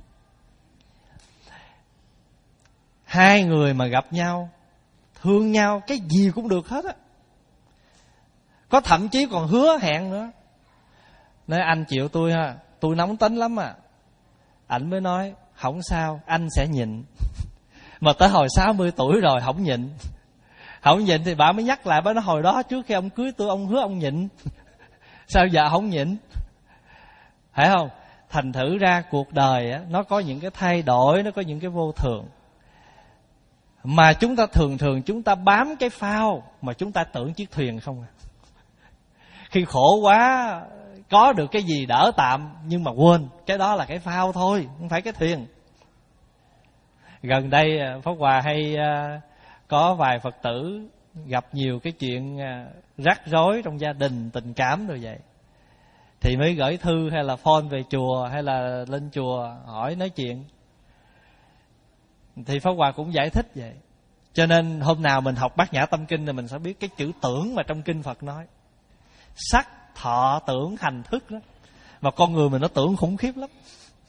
Hai người mà gặp nhau, thương nhau, cái gì cũng được hết á. Có thậm chí còn hứa hẹn nữa. Nói anh chịu tôi ha, tôi nóng tính lắm à. Ảnh mới nói không sao, anh sẽ nhịn. Mà tới hồi sáu mươi tuổi rồi không nhịn. Không nhịn thì bà mới nhắc lại, bà nói hồi đó trước khi ông cưới tôi ông hứa ông nhịn, sao giờ không nhịn? Phải không? Thành thử ra cuộc đời á, nó có những cái thay đổi, nó có những cái vô thường. Mà chúng ta thường thường chúng ta bám cái phao mà chúng ta tưởng chiếc thuyền không à. Khi khổ quá có được cái gì đỡ tạm, nhưng mà quên cái đó là cái phao thôi, không phải cái thuyền. Gần đây Pháp Hòa hay có vài Phật tử gặp nhiều cái chuyện rắc rối trong gia đình, tình cảm rồi vậy, thì mới gửi thư hay là phone về chùa, hay là lên chùa hỏi nói chuyện. Thì Pháp Hòa cũng giải thích vậy. Cho nên hôm nào mình học Bát Nhã Tâm Kinh thì mình sẽ biết cái chữ tưởng mà trong kinh Phật nói. Sắc, thọ, tưởng, hành, thức đó. Mà con người mình nó tưởng khủng khiếp lắm.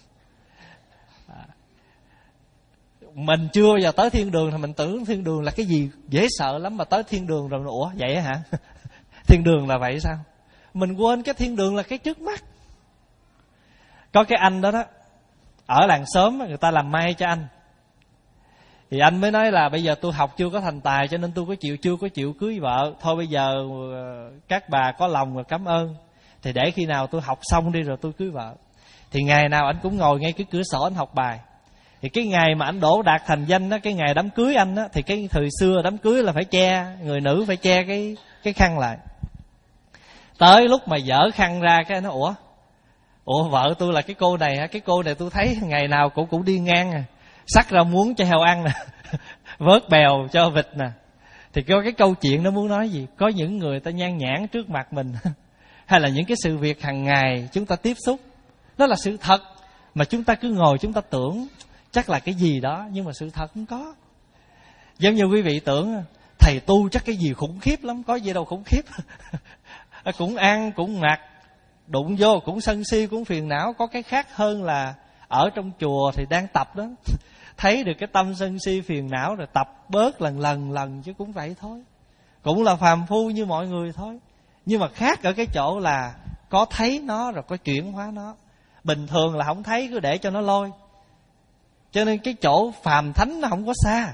Mình chưa giờ tới thiên đường thì mình tưởng thiên đường là cái gì dễ sợ lắm, mà tới thiên đường rồi ủa vậy hả? Thiên đường là vậy sao? Mình quên cái thiên đường là cái trước mắt. Có cái anh đó đó, ở làng xóm người ta làm may cho anh. Thì anh mới nói là bây giờ tôi học chưa có thành tài, cho nên tôi có chịu chưa có chịu cưới vợ. Thôi bây giờ các bà có lòng rồi cảm ơn, thì để khi nào tôi học xong đi rồi tôi cưới vợ. Thì ngày nào anh cũng ngồi ngay cái cửa sổ anh học bài. Thì cái ngày mà anh đỗ đạt thành danh đó, cái ngày đám cưới anh đó, thì cái thời xưa đám cưới là phải che, người nữ phải che cái cái khăn lại. Tới lúc mà dở khăn ra cái nó ủa ủa vợ tôi là cái cô này hả? Cái cô này tôi thấy ngày nào cũng cũng đi ngang à, sắc ra muốn cho heo ăn nè, vớt bèo cho vịt nè. Thì có cái câu chuyện nó muốn nói gì? Có những người ta nhan nhản trước mặt mình hay là những cái sự việc hàng ngày chúng ta tiếp xúc, đó là sự thật, mà chúng ta cứ ngồi chúng ta tưởng chắc là cái gì đó, nhưng mà sự thật không có. Giống như quý vị tưởng thầy tu chắc cái gì khủng khiếp lắm, có gì đâu khủng khiếp. Cũng ăn cũng mặc, đụng vô cũng sân si cũng phiền não. Có cái khác hơn là ở trong chùa thì đang tập đó, thấy được cái tâm sân si phiền não rồi tập bớt lần lần lần, chứ cũng vậy thôi. Cũng là phàm phu như mọi người thôi, nhưng mà khác ở cái chỗ là có thấy nó rồi có chuyển hóa nó. Bình thường là không thấy, cứ để cho nó lôi. Cho nên cái chỗ phàm thánh nó không có xa.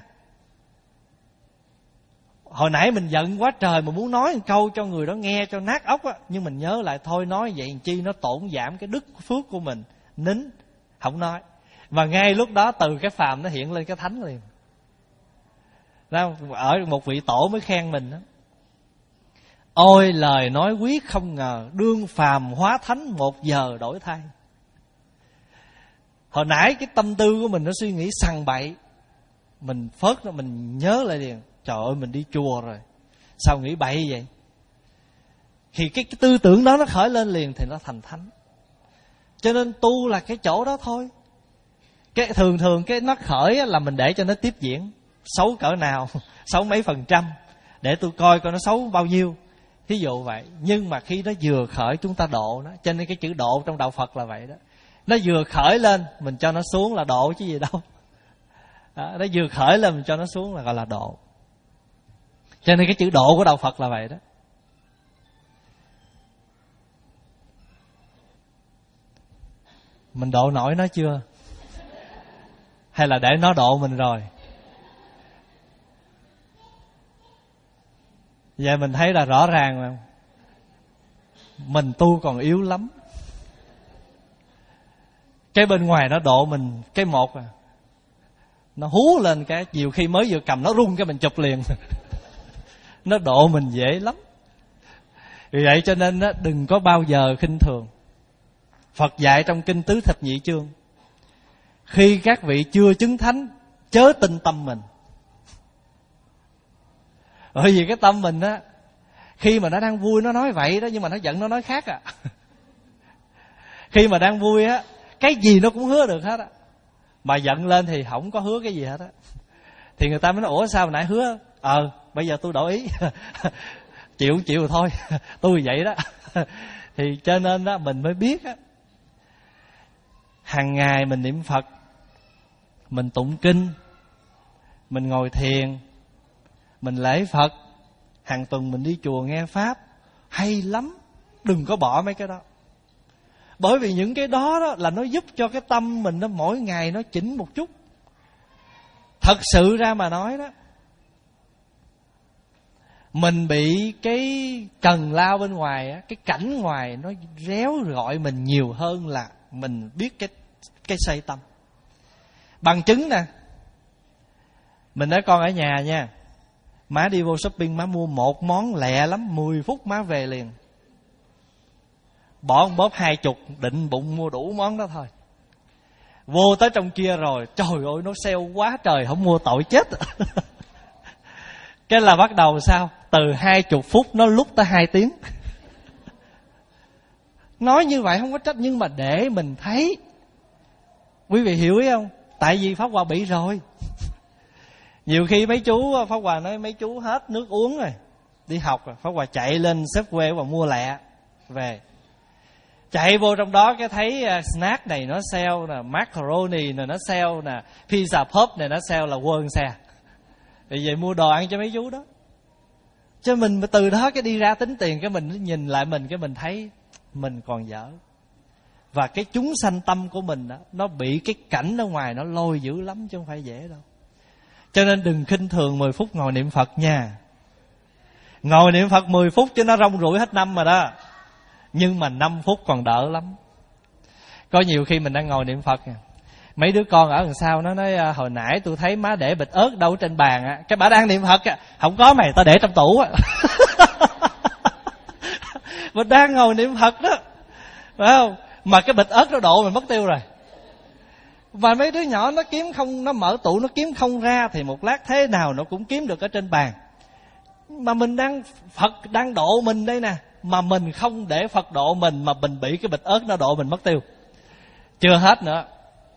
Hồi nãy mình giận quá trời mà muốn nói một câu cho người đó nghe cho nát óc á, nhưng mình nhớ lại thôi nói vậy làm chi, nó tổn giảm cái đức phước của mình, nín không nói. Mà ngay lúc đó từ cái phàm nó hiện lên cái thánh liền. Ở một vị tổ mới khen mình đó: ôi lời nói quý không ngờ, đương phàm hóa thánh một giờ đổi thay. Hồi nãy cái tâm tư của mình nó suy nghĩ sằng bậy, mình phớt nó, mình nhớ lại liền, trời ơi mình đi chùa rồi, sao nghĩ bậy vậy? Thì cái, cái tư tưởng đó nó khởi lên liền thì nó thành thánh. Cho nên tu là cái chỗ đó thôi. Cái thường thường cái nó khởi là mình để cho nó tiếp diễn. Xấu cỡ nào, xấu mấy phần trăm, để tôi coi coi nó xấu bao nhiêu, thí dụ vậy. Nhưng mà khi nó vừa khởi chúng ta độ nó. Cho nên cái chữ độ trong đạo Phật là vậy đó. Nó vừa khởi lên mình cho nó xuống là độ chứ gì đâu. Đó, nó vừa khởi lên mình cho nó xuống là gọi là độ. Cho nên cái chữ độ của đạo Phật là vậy đó. Mình độ nổi nó chưa? Hay là để nó độ mình rồi? Vậy mình thấy là rõ ràng mà mình tu còn yếu lắm. Cái bên ngoài nó độ mình cái một à, nó hú lên cái nhiều khi mới vừa cầm nó rung cái mình chụp liền. Nó độ mình dễ lắm. Vì vậy cho nên đừng có bao giờ khinh thường. Phật dạy trong kinh Tứ Thập Nhị Chương, khi các vị chưa chứng thánh, chớ tin tâm mình. Bởi vì cái tâm mình á, khi mà nó đang vui nó nói vậy đó, nhưng mà nó giận nó nói khác à. Khi mà đang vui á, cái gì nó cũng hứa được hết á. Mà giận lên thì không có hứa cái gì hết á. Thì người ta mới nói, ủa sao nãy hứa? Ờ, bây giờ tôi đổi ý. Chịu chịu thôi, tôi vậy đó. Thì cho nên đó mình mới biết á, hàng ngày mình niệm Phật, mình tụng kinh, mình ngồi thiền, mình lễ Phật, hàng tuần mình đi chùa nghe Pháp, hay lắm. Đừng có bỏ mấy cái đó. Bởi vì những cái đó, đó là nó giúp cho cái tâm mình nó mỗi ngày nó chỉnh một chút. Thật sự ra mà nói đó, mình bị cái trần lao bên ngoài á, cái cảnh ngoài nó réo gọi mình nhiều hơn là mình biết cái cái xây tâm. Bằng chứng nè, mình nói con ở nhà nha, má đi vô shopping, má mua một món lẹ lắm, mười phút má về liền. Bỏ một bóp hai chục, định bụng mua đủ món đó thôi. Vô tới trong kia rồi, trời ơi nó sale quá trời, không mua tội chết. Cái là bắt đầu sao? Từ hai chục phút nó lúc tới hai tiếng. Nói như vậy không có trách, nhưng mà để mình thấy. Quý vị hiểu ý không? Tại vì Pháp Hòa bị rồi. Nhiều khi mấy chú, Pháp Hòa nói mấy chú hết nước uống rồi, đi học rồi, Pháp Hòa chạy lên Safeway và mua lẹ về. Chạy vô trong đó cái thấy snack này nó sale nè, macaroni này nó sale nè, pizza pop này nó sale là quên xe. Thì về mua đồ ăn cho mấy chú đó. Cho mình từ đó cái đi ra tính tiền, cái mình nhìn lại mình, cái mình thấy mình còn dở. Và cái chúng sanh tâm của mình đó, nó bị cái cảnh ở ngoài nó lôi dữ lắm chứ không phải dễ đâu. Cho nên đừng khinh thường mười phút ngồi niệm Phật nha. Ngồi niệm Phật mười phút chứ nó rong ruổi hết năm mà đó. Nhưng mà năm phút còn đỡ lắm. Có nhiều khi mình đang ngồi niệm Phật, mấy đứa con ở đằng sau nó nói, hồi nãy tôi thấy má để bịch ớt đâu trên bàn á. Cái bà đang niệm Phật á, không có mày, tao để trong tủ á. Mình đang ngồi niệm Phật đó, phải không? Mà cái bịch ớt nó độ mình mất tiêu rồi. Và mấy đứa nhỏ nó kiếm không, nó mở tủ nó kiếm không ra, thì một lát thế nào nó cũng kiếm được ở trên bàn. Mà mình đang, Phật đang độ mình đây nè, mà mình không để Phật độ mình, mà mình bị cái bịch ớt nó độ mình mất tiêu. Chưa hết nữa.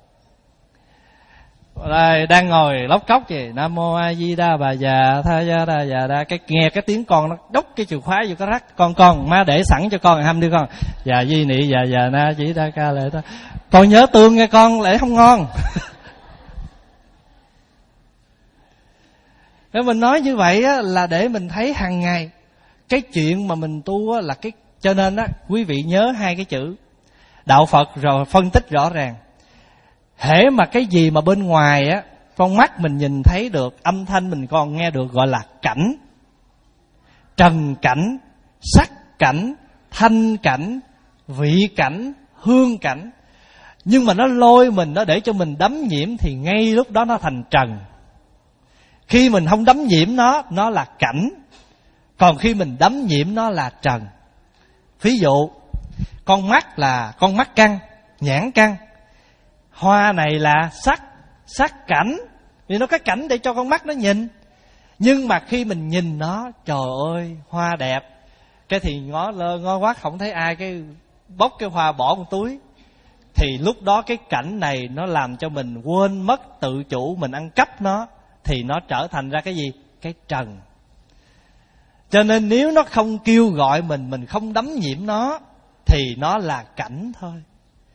Đây, đang ngồi lóc cóc gì, Nam Mô A Di Đà Bà Già Tha Gia Đà Già Đà, cái nghe cái tiếng con nó đốc cái chìa khóa vô cái rắc. Con con má để sẵn cho con hăm đi con. Dạ Di Nị Dạ Dạ Na Chỉ Đa Ca Lệ Ta. Con nhớ tương nghe con, để không ngon. Nếu mình nói như vậy á, là để mình thấy hàng ngày cái chuyện mà mình tu á, là cái. Cho nên á, quý vị nhớ hai cái chữ đạo Phật rồi phân tích rõ ràng. Hễ mà cái gì mà bên ngoài á, con mắt mình nhìn thấy được, âm thanh mình còn nghe được, gọi là cảnh. Trần cảnh, sắc cảnh, thanh cảnh, vị cảnh, hương cảnh. Nhưng mà nó lôi mình, nó để cho mình đắm nhiễm, thì ngay lúc đó nó thành trần. Khi mình không đắm nhiễm nó, nó là cảnh. Còn khi mình đắm nhiễm nó là trần. Ví dụ, con mắt là con mắt căn, nhãn căn. Hoa này là sắc, sắc cảnh. Vì nó có cảnh để cho con mắt nó nhìn. Nhưng mà khi mình nhìn nó, trời ơi, hoa đẹp, cái thì ngó lơ ngó quát không thấy ai, cái bóc cái hoa bỏ một túi. Thì lúc đó cái cảnh này nó làm cho mình quên mất tự chủ, mình ăn cắp nó, thì nó trở thành ra cái gì? Cái trần. Cho nên nếu nó không kêu gọi mình, mình không đắm nhiễm nó, thì nó là cảnh thôi.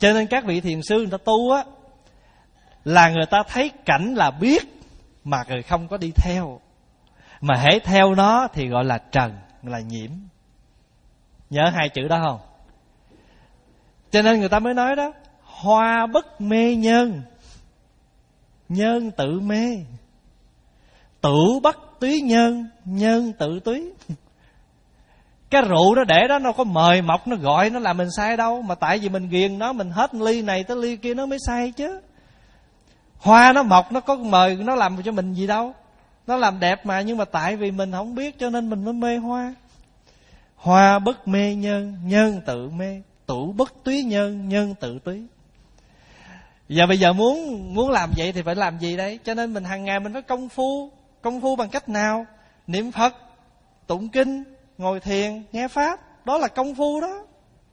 Cho nên các vị thiền sư người ta tu á, là người ta thấy cảnh là biết, mà người không có đi theo. Mà hễ theo nó thì gọi là trần, là nhiễm. Nhớ hai chữ đó không? Cho nên người ta mới nói đó, hoa bất mê nhân, nhân tự mê. Tự bất túy nhân, nhân tự túy. Cái rượu nó để đó nó có mời mọc, nó gọi nó làm mình say đâu. Mà tại vì mình ghiền nó, mình hết ly này tới ly kia nó mới say chứ. Hoa nó mọc, nó có mời, nó làm cho mình gì đâu. Nó làm đẹp mà, nhưng mà tại vì mình không biết cho nên mình mới mê hoa. Hoa bất mê nhân, nhân tự mê. Tự bất túy nhân, nhân tự túy. Giờ bây giờ muốn muốn làm vậy thì phải làm gì đấy? Cho nên mình hàng ngày mình phải công phu. Công phu bằng cách nào? Niệm Phật, tụng kinh, ngồi thiền, nghe Pháp. Đó là công phu đó.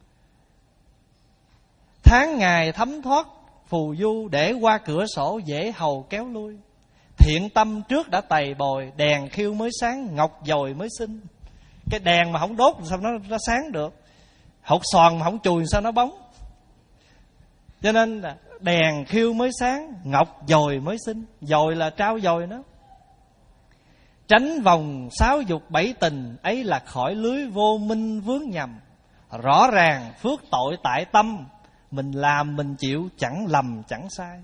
Tháng ngày thấm thoát phù du, để qua cửa sổ dễ hầu kéo lui. Thiện tâm trước đã tày bồi, đèn khiêu mới sáng, ngọc dồi mới xinh. Cái đèn mà không đốt sao nó, nó sáng được? Hột xoàn mà không chùi sao nó bóng? Cho nên đèn khiêu mới sáng, ngọc dồi mới xinh. Dồi là trao dồi nó. Tránh vòng sáu dục bảy tình, ấy là khỏi lưới vô minh vướng nhầm. Rõ ràng phước tội tại tâm, mình làm mình chịu chẳng lầm chẳng sai.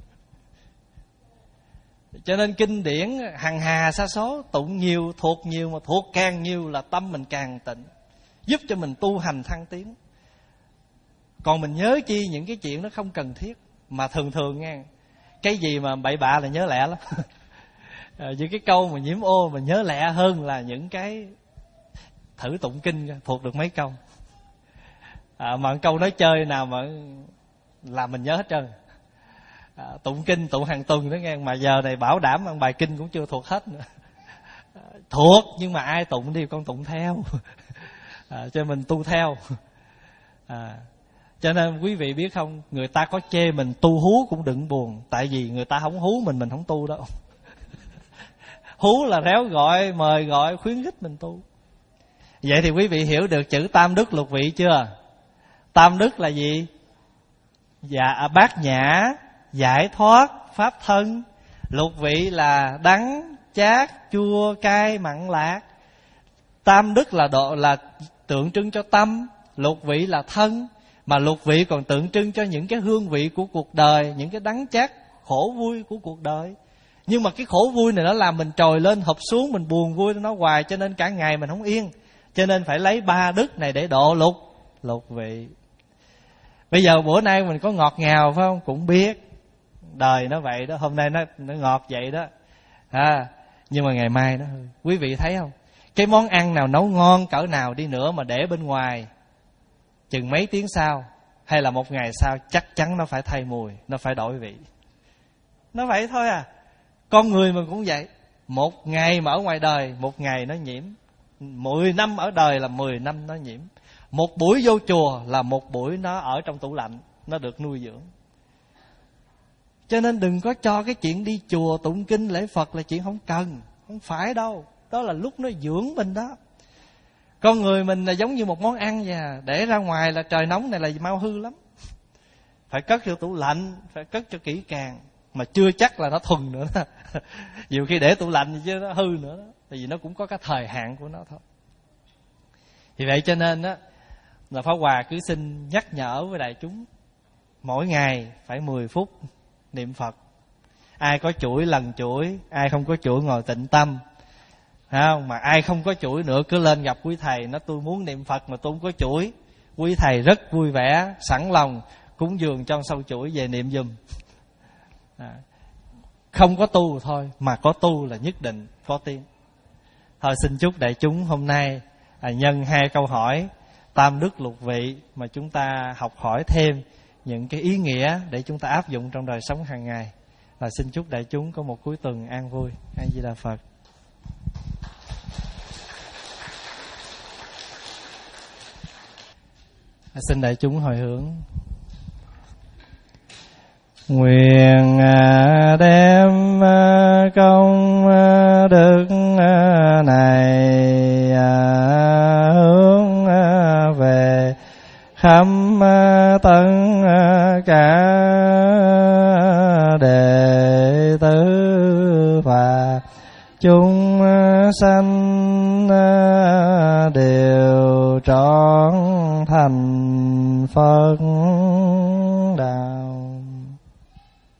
Cho nên kinh điển hằng hà sa số, tụng nhiều, thuộc nhiều, mà thuộc càng nhiều là tâm mình càng tịnh, giúp cho mình tu hành thăng tiến. Còn mình nhớ chi những cái chuyện nó không cần thiết. Mà thường thường nghe, cái gì mà bậy bạ là nhớ lẹ lắm. À, những cái câu mà nhiễm ô mà nhớ lẹ hơn là những cái thử tụng kinh thuộc được mấy câu. À, mà câu nói chơi nào mà là mình nhớ hết trơn. À, tụng kinh tụng hàng tuần đó nghe, mà giờ này bảo đảm ăn bài kinh cũng chưa thuộc hết nữa. À, thuộc nhưng mà ai tụng đi con tụng theo. À, cho mình tu theo. À, cho nên quý vị biết không, người ta có chê mình tu hú cũng đừng buồn, tại vì người ta không hú mình, mình không tu đâu. Hú là réo gọi, mời gọi, khuyến khích mình tu. Vậy thì quý vị hiểu được chữ tam đức lục vị chưa? Tam đức là gì? Dạ, bát nhã, giải thoát, pháp thân. Lục vị là đắng, chát, chua, cay, mặn, lạc. Tam đức là độ là tượng trưng cho tâm, lục vị là thân. Mà lục vị còn tượng trưng cho những cái hương vị của cuộc đời, những cái đắng chát, khổ vui của cuộc đời. Nhưng mà cái khổ vui này nó làm mình trồi lên hợp xuống, mình buồn vui nó hoài, cho nên cả ngày mình không yên. Cho nên phải lấy ba đức này để độ lục lục vị. Bây giờ bữa nay mình có ngọt ngào phải không? Cũng biết đời nó vậy đó, hôm nay nó nó ngọt vậy đó. À, nhưng mà ngày mai nó hơi. Quý vị thấy không? Cái món ăn nào nấu ngon cỡ nào đi nữa mà để bên ngoài chừng mấy tiếng sau hay là một ngày sau, chắc chắn nó phải thay mùi, nó phải đổi vị. Nó vậy thôi à. Con người mình cũng vậy. Một ngày mà ở ngoài đời, một ngày nó nhiễm. Mười năm ở đời là mười năm nó nhiễm. Một buổi vô chùa là một buổi nó ở trong tủ lạnh, nó được nuôi dưỡng. Cho nên đừng có cho cái chuyện đi chùa tụng kinh lễ Phật là chuyện không cần. Không phải đâu. Đó là lúc nó dưỡng mình đó. Con người mình là giống như một món ăn vậy, để ra ngoài là trời nóng này là mau hư lắm. Phải cất vô tủ lạnh, phải cất cho kỹ càng. Mà chưa chắc là nó thuần nữa đó. Nhiều khi để tủ lạnh chứ nó hư nữa đó. Tại vì nó cũng có cái thời hạn của nó thôi. Vì vậy cho nên đó, là Pháp Hòa cứ xin nhắc nhở với đại chúng, mỗi ngày phải mười phút niệm Phật. Ai có chuỗi lần chuỗi, ai không có chuỗi ngồi tịnh tâm. Không? Mà ai không có chuỗi nữa cứ lên gặp quý thầy, nó tôi muốn niệm Phật mà tôi không có chuỗi. Quý thầy rất vui vẻ, sẵn lòng cúng dường cho sâu chuỗi về niệm giùm. À, không có tu thôi, mà có tu là nhất định có tiếng. Thôi xin chúc đại chúng hôm nay à, nhân hai câu hỏi tam đức lục vị mà chúng ta học hỏi thêm những cái ý nghĩa để chúng ta áp dụng trong đời sống hàng ngày. Và xin chúc đại chúng có một cuối tuần an vui. A Di Đà Phật. À, xin đại chúng hồi hướng. Nguyện đem công đức này hướng về khắp tấn chúng sanh đều trọn thành Phật.